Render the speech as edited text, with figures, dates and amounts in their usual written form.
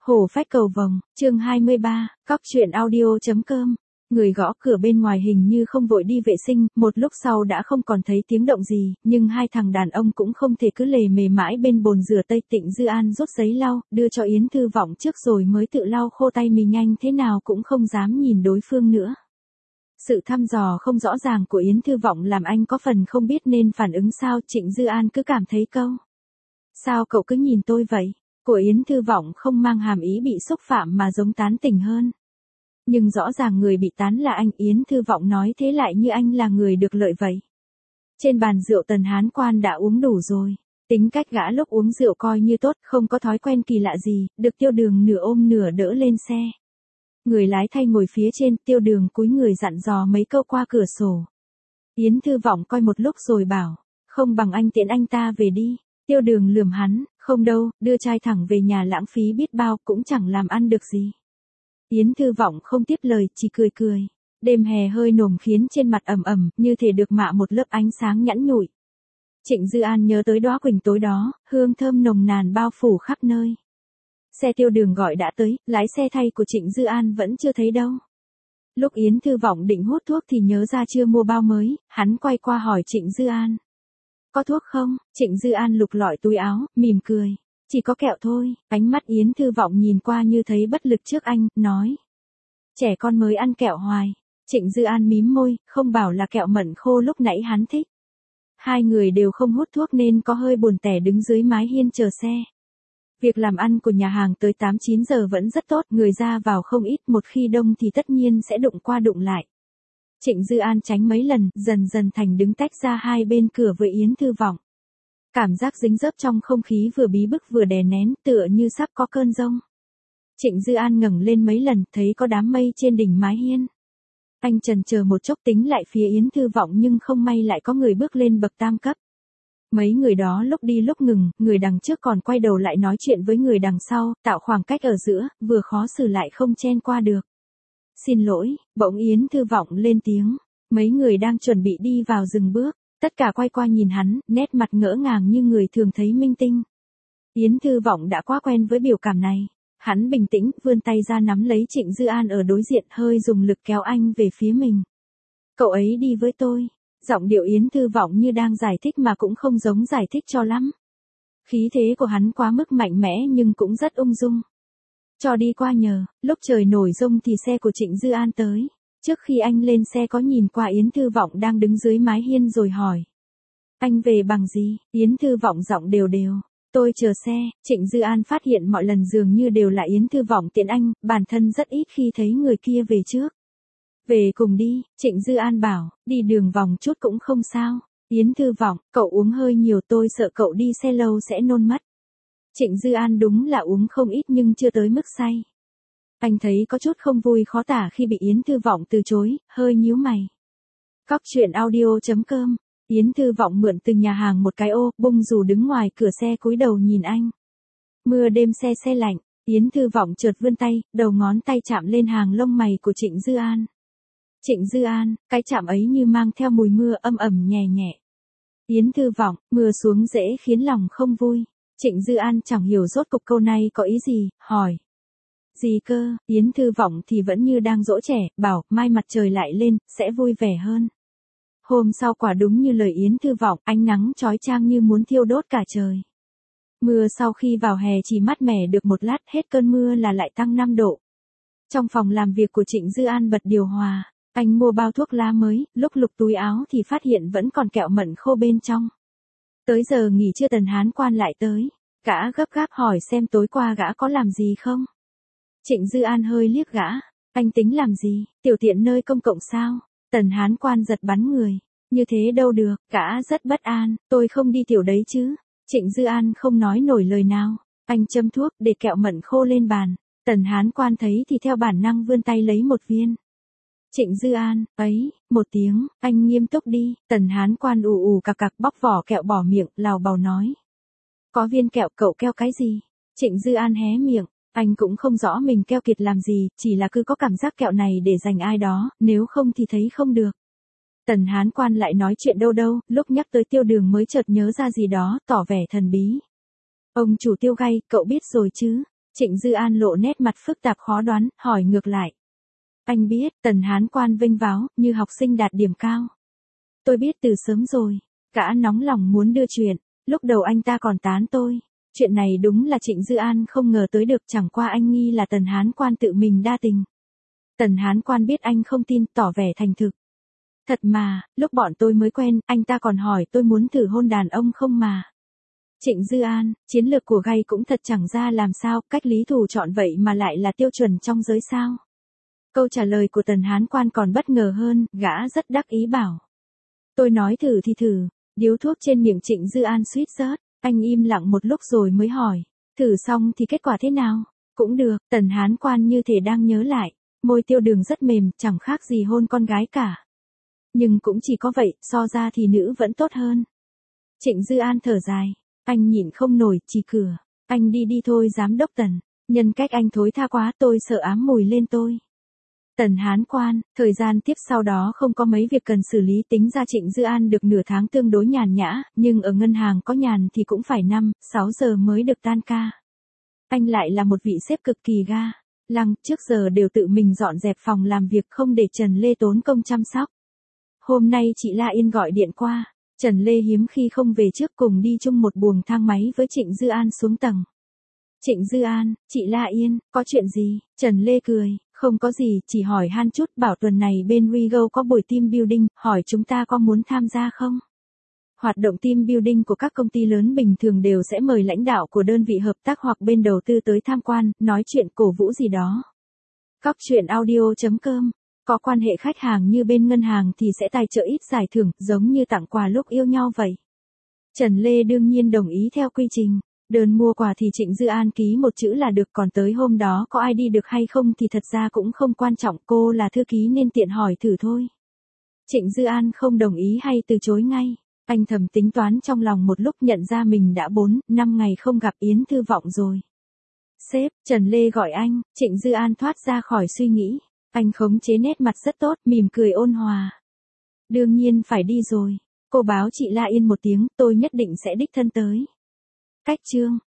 Hổ phách cầu vồng, chương 23, cóc truyện audio.com. Người gõ cửa bên ngoài hình như không vội đi vệ sinh, một lúc sau đã không còn thấy tiếng động gì, nhưng hai thằng đàn ông cũng không thể cứ lề mề mãi bên bồn rửa tay. Tịnh Dư An rút giấy lau, đưa cho Yến Thư Vọng trước rồi mới tự lau khô tay mình, nhanh thế nào cũng không dám nhìn đối phương nữa. Sự thăm dò không rõ ràng của Yến Thư Vọng làm anh có phần không biết nên phản ứng sao. Trịnh Dư An cứ cảm thấy câu "Sao cậu cứ nhìn tôi vậy?" của Yến Thư Vọng không mang hàm ý bị xúc phạm mà giống tán tỉnh hơn. Nhưng rõ ràng người bị tán là anh. Yến Thư Vọng nói thế lại như anh là người được lợi vậy. Trên bàn rượu Tần Hán Quan đã uống đủ rồi. Tính cách gã lúc uống rượu coi như tốt, không có thói quen kỳ lạ gì, được Tiêu Đường nửa ôm nửa đỡ lên xe. Người lái thay ngồi phía trên, Tiêu Đường cúi người dặn dò mấy câu qua cửa sổ. Yến Thư Vọng coi một lúc rồi bảo, không bằng anh tiễn anh ta về đi. Tiêu Đường lườm hắn, không đâu, đưa trai thẳng về nhà lãng phí biết bao, cũng chẳng làm ăn được gì. Yến Thư Vọng không tiếp lời, chỉ cười cười. Đêm hè hơi nồm khiến trên mặt ẩm ẩm, như thể được mạ một lớp ánh sáng nhẵn nhụi. Trịnh Dư An nhớ tới đóa quỳnh tối đó, hương thơm nồng nàn bao phủ khắp nơi. Xe Tiêu Đường gọi đã tới, lái xe thay của Trịnh Dư An vẫn chưa thấy đâu. Lúc Yến Thư Vọng định hút thuốc thì nhớ ra chưa mua bao mới, hắn quay qua hỏi Trịnh Dư An. Có thuốc không? Trịnh Dư An lục lọi túi áo, mỉm cười. Chỉ có kẹo thôi. Ánh mắt Yến Thư Vọng nhìn qua như thấy bất lực trước anh, nói. Trẻ con mới ăn kẹo hoài. Trịnh Dư An mím môi, không bảo là kẹo mận khô lúc nãy hắn thích. Hai người đều không hút thuốc nên có hơi buồn tẻ đứng dưới mái hiên chờ xe. Việc làm ăn của nhà hàng tới 8-9 giờ vẫn rất tốt, người ra vào không ít, một khi đông thì tất nhiên sẽ đụng qua đụng lại. Trịnh Dư An tránh mấy lần, dần dần thành đứng tách ra hai bên cửa với Yến Thư Vọng. Cảm giác dính dấp trong không khí vừa bí bức vừa đè nén, tựa như sắp có cơn giông. Trịnh Dư An ngẩng lên mấy lần, thấy có đám mây trên đỉnh mái hiên. Anh chần chờ một chốc tính lại phía Yến Thư Vọng nhưng không may lại có người bước lên bậc tam cấp. Mấy người đó lúc đi lúc ngừng, người đằng trước còn quay đầu lại nói chuyện với người đằng sau, tạo khoảng cách ở giữa, vừa khó xử lại không chen qua được. Xin lỗi, bỗng Yến Thư Vọng lên tiếng. Mấy người đang chuẩn bị đi vào dừng bước, tất cả quay qua nhìn hắn, nét mặt ngỡ ngàng như người thường thấy minh tinh. Yến Thư Vọng đã quá quen với biểu cảm này. Hắn bình tĩnh, vươn tay ra nắm lấy Trịnh Dư An ở đối diện, hơi dùng lực kéo anh về phía mình. Cậu ấy đi với tôi. Giọng điệu Yến Thư Vọng như đang giải thích mà cũng không giống giải thích cho lắm. Khí thế của hắn quá mức mạnh mẽ nhưng cũng rất ung dung. Cho đi qua nhờ. Lúc trời nổi giông thì xe của Trịnh Dư An tới. Trước khi anh lên xe có nhìn qua Yến Thư Vọng đang đứng dưới mái hiên rồi hỏi. Anh về bằng gì? Yến Thư Vọng giọng đều đều. Tôi chờ xe. Trịnh Dư An phát hiện mọi lần dường như đều là Yến Thư Vọng tiễn anh, bản thân rất ít khi thấy người kia về trước. Về cùng đi, Trịnh Dư An bảo, đi đường vòng chút cũng không sao. Yến Thư Vọng, cậu uống hơi nhiều, tôi sợ cậu đi xe lâu sẽ nôn mất. Trịnh Dư An đúng là uống không ít nhưng chưa tới mức say. Anh thấy có chút không vui khó tả khi bị Yến Thư Vọng từ chối, hơi nhíu mày. Cóc truyện audio.com. Yến Thư Vọng mượn từ nhà hàng một cái ô, bung dù đứng ngoài cửa xe cúi đầu nhìn anh. Mưa đêm se lạnh, Yến Thư Vọng chợt vươn tay, đầu ngón tay chạm lên hàng lông mày của Trịnh Dư An. Trịnh Dư An, cái chạm ấy như mang theo mùi mưa âm ẩm nhẹ nhẹ. Yến Thư Vọng, mưa xuống dễ khiến lòng không vui. Trịnh Dư An chẳng hiểu rốt cục câu này có ý gì, hỏi. Gì cơ? Yến Thư Vọng thì vẫn như đang dỗ trẻ, bảo, mai mặt trời lại lên, sẽ vui vẻ hơn. Hôm sau quả đúng như lời Yến Thư Vọng, ánh nắng chói chang như muốn thiêu đốt cả trời. Mưa sau khi vào hè chỉ mát mẻ được một lát, hết cơn mưa là lại tăng 5 độ. Trong phòng làm việc của Trịnh Dư An bật điều hòa. Anh mua bao thuốc lá mới, lúc lục túi áo thì phát hiện vẫn còn kẹo mận khô bên trong. Tới giờ nghỉ trưa Tần Hán Quan lại tới. Gã gấp gáp hỏi xem tối qua gã có làm gì không. Trịnh Dư An hơi liếc gã. Anh tính làm gì? Tiểu tiện nơi công cộng sao? Tần Hán Quan giật bắn người. Như thế đâu được, gã rất bất an. Tôi không đi tiểu đấy chứ. Trịnh Dư An không nói nổi lời nào. Anh châm thuốc để kẹo mận khô lên bàn. Tần Hán Quan thấy thì theo bản năng vươn tay lấy một viên. Trịnh Dư An, ấy, một tiếng, anh nghiêm túc đi. Tần Hán Quan ù ù cặc cặc bóc vỏ kẹo bỏ miệng, lào bào nói. Có viên kẹo, cậu keo cái gì? Trịnh Dư An hé miệng, anh cũng không rõ mình keo kiệt làm gì, chỉ là cứ có cảm giác kẹo này để dành ai đó, nếu không thì thấy không được. Tần Hán Quan lại nói chuyện đâu, lúc nhắc tới Tiêu Đường mới chợt nhớ ra gì đó, tỏ vẻ thần bí. Ông chủ Tiêu Gay, cậu biết rồi chứ? Trịnh Dư An lộ nét mặt phức tạp khó đoán, hỏi ngược lại. Anh biết, Tần Hán Quan vênh váo, như học sinh đạt điểm cao. Tôi biết từ sớm rồi, gã nóng lòng muốn đưa chuyện, lúc đầu anh ta còn tán tôi. Chuyện này đúng là Trịnh Dư An không ngờ tới được, chẳng qua anh nghi là Tần Hán Quan tự mình đa tình. Tần Hán Quan biết anh không tin, tỏ vẻ thành thực. Thật mà, lúc bọn tôi mới quen, anh ta còn hỏi tôi muốn thử hôn đàn ông không mà. Trịnh Dư An, chiến lược của gay cũng thật chẳng ra làm sao, cách lý thủ chọn vậy mà lại là tiêu chuẩn trong giới sao. Câu trả lời của Tần Hán Quan còn bất ngờ hơn, gã rất đắc ý bảo. Tôi nói thử thì thử, điếu thuốc trên miệng Trịnh Dư An suýt rớt, anh im lặng một lúc rồi mới hỏi. Thử xong thì kết quả thế nào? Cũng được, Tần Hán Quan như thể đang nhớ lại, môi Tiêu Đường rất mềm, chẳng khác gì hôn con gái cả. Nhưng cũng chỉ có vậy, so ra thì nữ vẫn tốt hơn. Trịnh Dư An thở dài, anh nhịn không nổi, chỉ cửa. Anh đi đi thôi giám đốc Tần, nhân cách anh thối tha quá, tôi sợ ám mùi lên tôi. Tần Hán Quan, thời gian tiếp sau đó không có mấy việc cần xử lý, tính ra Trịnh Dư An được nửa tháng tương đối nhàn nhã, nhưng ở ngân hàng có nhàn thì cũng phải 5-6 giờ mới được tan ca. Anh lại là một vị sếp cực kỳ ga lăng, trước giờ đều tự mình dọn dẹp phòng làm việc không để Trần Lê tốn công chăm sóc. Hôm nay chị La Yên gọi điện qua, Trần Lê hiếm khi không về trước, cùng đi chung một buồng thang máy với Trịnh Dư An xuống tầng. Trịnh Dư An, chị La Yên, có chuyện gì? Trần Lê cười, không có gì, chỉ hỏi han chút, bảo tuần này bên WeGo có buổi team building, hỏi chúng ta có muốn tham gia không? Hoạt động team building của các công ty lớn bình thường đều sẽ mời lãnh đạo của đơn vị hợp tác hoặc bên đầu tư tới tham quan, nói chuyện cổ vũ gì đó. Cóc truyện audio.com, có quan hệ khách hàng như bên ngân hàng thì sẽ tài trợ ít giải thưởng, giống như tặng quà lúc yêu nhau vậy. Trần Lê đương nhiên đồng ý theo quy trình. Đơn mua quà thì Trịnh Dư An ký một chữ là được, còn tới hôm đó có ai đi được hay không thì thật ra cũng không quan trọng, cô là thư ký nên tiện hỏi thử thôi. Trịnh Dư An không đồng ý hay từ chối ngay. Anh thầm tính toán trong lòng một lúc, nhận ra mình đã 4-5 ngày không gặp Yến Thư Vọng rồi. Sếp, Trần Lê gọi anh. Trịnh Dư An thoát ra khỏi suy nghĩ. Anh khống chế nét mặt rất tốt, mỉm cười ôn hòa. Đương nhiên phải đi rồi. Cô báo chị La Yên một tiếng, tôi nhất định sẽ đích thân tới. Cách chương